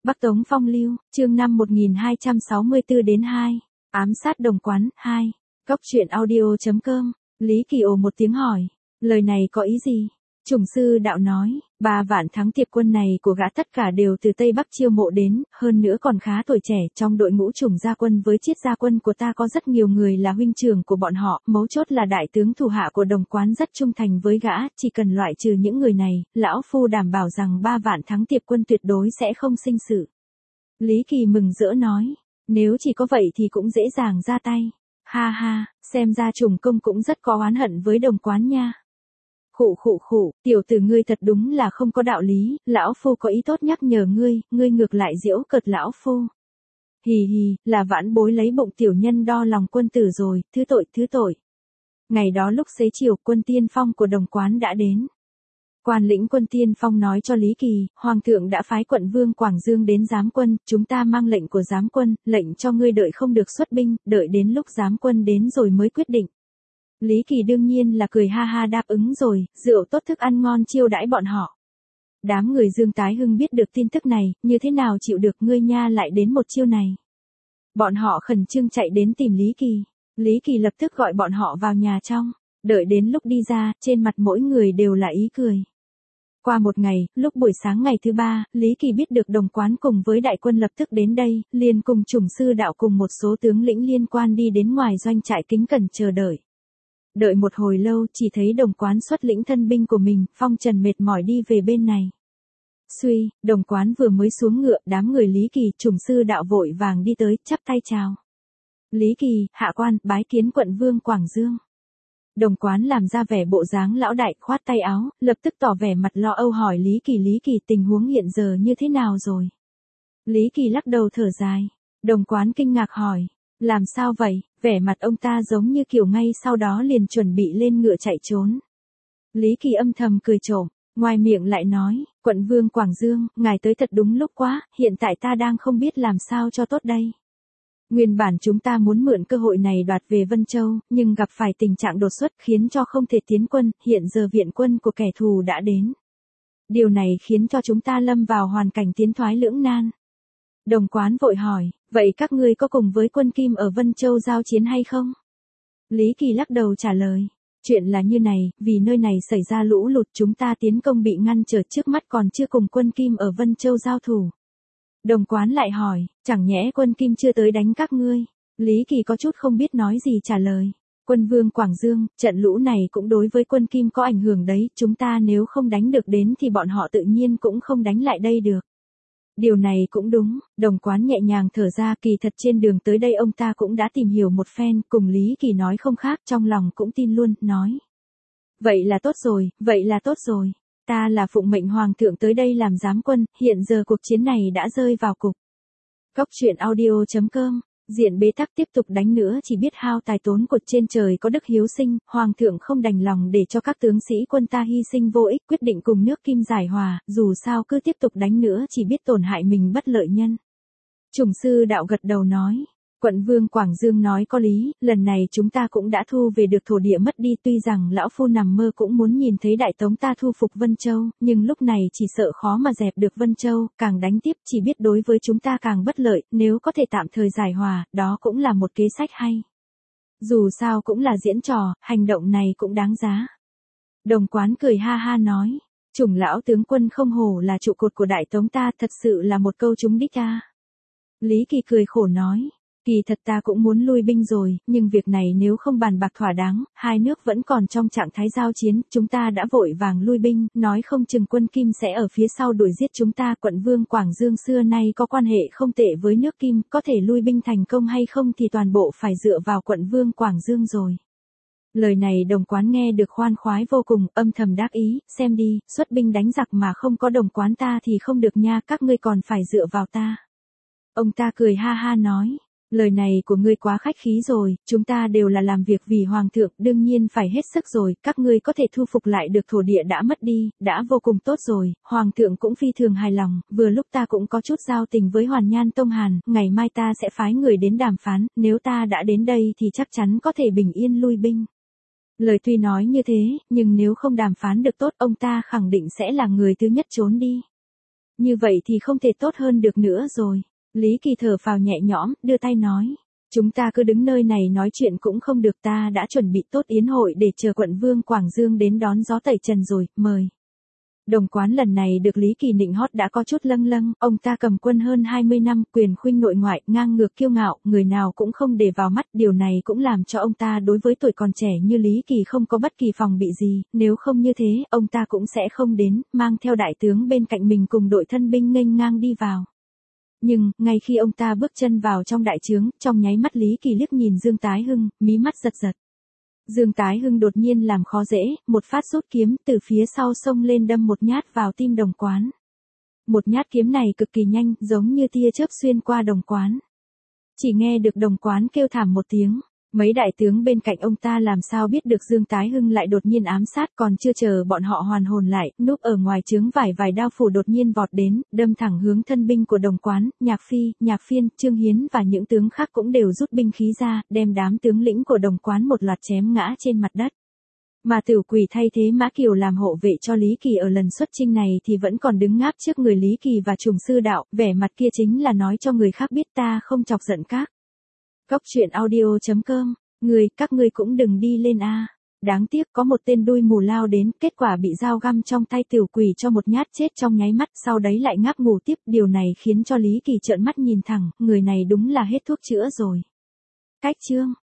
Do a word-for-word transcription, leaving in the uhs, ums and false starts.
Bắc Tống Phong Lưu, chương năm một nghìn hai trăm sáu mươi tư đến hai. Ám sát Đồng Quán, hai. Cốc truyện audio.com. Lý Kỳ ồ một tiếng hỏi. Lời này có ý gì? Chủng sư đạo nói, ba vạn thắng tiệp quân này của gã tất cả đều từ Tây Bắc chiêu mộ đến, hơn nữa còn khá tuổi trẻ, trong đội ngũ chủng gia quân với chiết gia quân của ta có rất nhiều người là huynh trưởng của bọn họ, mấu chốt là đại tướng thủ hạ của Đồng Quán rất trung thành với gã, chỉ cần loại trừ những người này, lão phu đảm bảo rằng ba vạn thắng tiệp quân tuyệt đối sẽ không sinh sự. Lý Kỳ mừng rỡ nói, nếu chỉ có vậy thì cũng dễ dàng ra tay. Ha ha, xem ra Trùng Công cũng rất có oán hận với Đồng Quán nha. Khụ khụ khụ, tiểu tử ngươi thật đúng là không có đạo lý, lão phu có ý tốt nhắc nhở ngươi, ngươi ngược lại giễu cợt lão phu. Hì hì, là vãn bối lấy bụng tiểu nhân đo lòng quân tử rồi, thứ tội thứ tội. Ngày đó lúc xế chiều, quân tiên phong của Đồng Quán đã đến. Quan lĩnh quân tiên phong nói cho Lý Kỳ, Hoàng thượng đã phái quận vương Quảng Dương đến giám quân, chúng ta mang lệnh của giám quân, lệnh cho ngươi đợi không được xuất binh, đợi đến lúc giám quân đến rồi mới quyết định. Lý Kỳ đương nhiên là cười ha ha đáp ứng rồi, rượu tốt thức ăn ngon chiêu đãi bọn họ. Đám người Dương Tái Hưng biết được tin tức này, như thế nào chịu được ngươi nha lại đến một chiêu này. Bọn họ khẩn trương chạy đến tìm Lý Kỳ. Lý Kỳ lập tức gọi bọn họ vào nhà trong, đợi đến lúc đi ra, trên mặt mỗi người đều là ý cười. Qua một ngày, lúc buổi sáng ngày thứ ba, Lý Kỳ biết được Đồng Quán cùng với đại quân lập tức đến đây, liền cùng Chủng sư đạo cùng một số tướng lĩnh liên quan đi đến ngoài doanh trại kính cẩn chờ đợi. Đợi một hồi lâu chỉ thấy Đồng Quán xuất lĩnh thân binh của mình, phong trần mệt mỏi đi về bên này. Suy, Đồng Quán vừa mới xuống ngựa, đám người Lý Kỳ, Chủng sư đạo vội vàng đi tới, chắp tay chào. Lý Kỳ, hạ quan, bái kiến quận vương Quảng Dương. Đồng Quán làm ra vẻ bộ dáng lão đại, khoát tay áo, lập tức tỏ vẻ mặt lo âu hỏi Lý Kỳ Lý Kỳ tình huống hiện giờ như thế nào rồi? Lý Kỳ lắc đầu thở dài. Đồng Quán kinh ngạc hỏi, làm sao vậy? Vẻ mặt ông ta giống như kiểu ngay sau đó liền chuẩn bị lên ngựa chạy trốn. Lý Kỳ âm thầm cười trộm, ngoài miệng lại nói, quận vương Quảng Dương, ngài tới thật đúng lúc quá, hiện tại ta đang không biết làm sao cho tốt đây. Nguyên bản chúng ta muốn mượn cơ hội này đoạt về Vân Châu, nhưng gặp phải tình trạng đột xuất khiến cho không thể tiến quân, hiện giờ viện quân của kẻ thù đã đến. Điều này khiến cho chúng ta lâm vào hoàn cảnh tiến thoái lưỡng nan. Đồng Quán vội hỏi, vậy các ngươi có cùng với quân Kim ở Vân Châu giao chiến hay không? Lý Kỳ lắc đầu trả lời, chuyện là như này, vì nơi này xảy ra lũ lụt chúng ta tiến công bị ngăn trở trước mắt còn chưa cùng quân Kim ở Vân Châu giao thủ. Đồng Quán lại hỏi, chẳng nhẽ quân Kim chưa tới đánh các ngươi? Lý Kỳ có chút không biết nói gì trả lời. Quân vương Quảng Dương, trận lũ này cũng đối với quân Kim có ảnh hưởng đấy, chúng ta nếu không đánh được đến thì bọn họ tự nhiên cũng không đánh lại đây được. Điều này cũng đúng, Đồng Quán nhẹ nhàng thở ra, kỳ thật trên đường tới đây ông ta cũng đã tìm hiểu một phen, cùng Lý Kỳ nói không khác, trong lòng cũng tin luôn, nói. Vậy là tốt rồi, vậy là tốt rồi. Ta là phụng mệnh Hoàng thượng tới đây làm giám quân, hiện giờ cuộc chiến này đã rơi vào cục. Cốc truyện audio.com. Diện bế tắc tiếp tục đánh nữa chỉ biết hao tài tốn của trên trời có đức hiếu sinh, Hoàng thượng không đành lòng để cho các tướng sĩ quân ta hy sinh vô ích, quyết định cùng nước Kim giải hòa, dù sao cứ tiếp tục đánh nữa chỉ biết tổn hại mình bất lợi nhân. Chủng sư đạo gật đầu nói. Quận vương Quảng Dương nói có lý, lần này chúng ta cũng đã thu về được thổ địa mất đi, tuy rằng lão phu nằm mơ cũng muốn nhìn thấy đại tống ta thu phục Vân Châu, nhưng lúc này chỉ sợ khó mà dẹp được Vân Châu, càng đánh tiếp chỉ biết đối với chúng ta càng bất lợi, nếu có thể tạm thời giải hòa, đó cũng là một kế sách hay. Dù sao cũng là diễn trò, hành động này cũng đáng giá. Đồng Quán cười ha ha nói, Chủng lão tướng quân không hổ là trụ cột của đại tống ta, thật sự là một câu trúng đích ta. Lý Kỳ cười khổ nói. Kỳ thật ta cũng muốn lui binh rồi, nhưng việc này nếu không bàn bạc thỏa đáng, hai nước vẫn còn trong trạng thái giao chiến, chúng ta đã vội vàng lui binh, nói không chừng quân Kim sẽ ở phía sau đuổi giết chúng ta. Quận vương Quảng Dương xưa nay có quan hệ không tệ với nước Kim, có thể lui binh thành công hay không thì toàn bộ phải dựa vào quận vương Quảng Dương rồi. Lời này Đồng Quán nghe được khoan khoái vô cùng, âm thầm đắc ý, xem đi, xuất binh đánh giặc mà không có Đồng Quán ta thì không được nha, các ngươi còn phải dựa vào ta. Ông ta cười ha ha nói. Lời này của ngươi quá khách khí rồi, chúng ta đều là làm việc vì Hoàng thượng, đương nhiên phải hết sức rồi, các ngươi có thể thu phục lại được thổ địa đã mất đi, đã vô cùng tốt rồi, Hoàng thượng cũng phi thường hài lòng, vừa lúc ta cũng có chút giao tình với Hoàn Nhan Tông Hàn, ngày mai ta sẽ phái người đến đàm phán, nếu ta đã đến đây thì chắc chắn có thể bình yên lui binh. Lời tuy nói như thế, nhưng nếu không đàm phán được tốt, ông ta khẳng định sẽ là người thứ nhất trốn đi. Như vậy thì không thể tốt hơn được nữa rồi. Lý Kỳ thở phào nhẹ nhõm, đưa tay nói. Chúng ta cứ đứng nơi này nói chuyện cũng không được, ta đã chuẩn bị tốt yến hội để chờ quận vương Quảng Dương đến đón gió tẩy trần rồi, mời. Đồng Quán lần này được Lý Kỳ nịnh hót đã có chút lâng lâng, ông ta cầm quân hơn hai mươi năm, quyền khuynh nội ngoại, ngang ngược kiêu ngạo, người nào cũng không để vào mắt, điều này cũng làm cho ông ta đối với tuổi còn trẻ như Lý Kỳ không có bất kỳ phòng bị gì, nếu không như thế, ông ta cũng sẽ không đến, mang theo đại tướng bên cạnh mình cùng đội thân binh nghênh ngang đi vào. Nhưng, ngay khi ông ta bước chân vào trong đại trướng, trong nháy mắt Lý Kỳ liếc nhìn Dương Tái Hưng, mí mắt giật giật. Dương Tái Hưng đột nhiên làm khó dễ, một phát rút kiếm từ phía sau xông lên đâm một nhát vào tim Đồng Quán. Một nhát kiếm này cực kỳ nhanh, giống như tia chớp xuyên qua Đồng Quán. Chỉ nghe được Đồng Quán kêu thảm một tiếng. Mấy đại tướng bên cạnh ông ta làm sao biết được Dương Tái Hưng lại đột nhiên ám sát, còn chưa chờ bọn họ hoàn hồn lại, núp ở ngoài trướng vải vài đao phủ đột nhiên vọt đến, đâm thẳng hướng thân binh của Đồng Quán, Nhạc Phi, Nhạc Phiên, Trương Hiến và những tướng khác cũng đều rút binh khí ra, đem đám tướng lĩnh của Đồng Quán một loạt chém ngã trên mặt đất. Mà Tử Quỷ thay thế Mã Kiều làm hộ vệ cho Lý Kỳ ở lần xuất chinh này thì vẫn còn đứng ngáp trước người Lý Kỳ và Trùng Sư Đạo, vẻ mặt kia chính là nói cho người khác biết ta không chọc giận các. Góc truyện audio chấm com, người, các ngươi cũng đừng đi lên a. Đáng tiếc có một tên đuôi mù lao đến, kết quả bị dao găm trong tay Tiểu Quỷ cho một nhát chết trong nháy mắt, sau đấy lại ngáp ngủ tiếp, điều này khiến cho Lý Kỳ trợn mắt nhìn thẳng, người này đúng là hết thuốc chữa rồi. Cách chương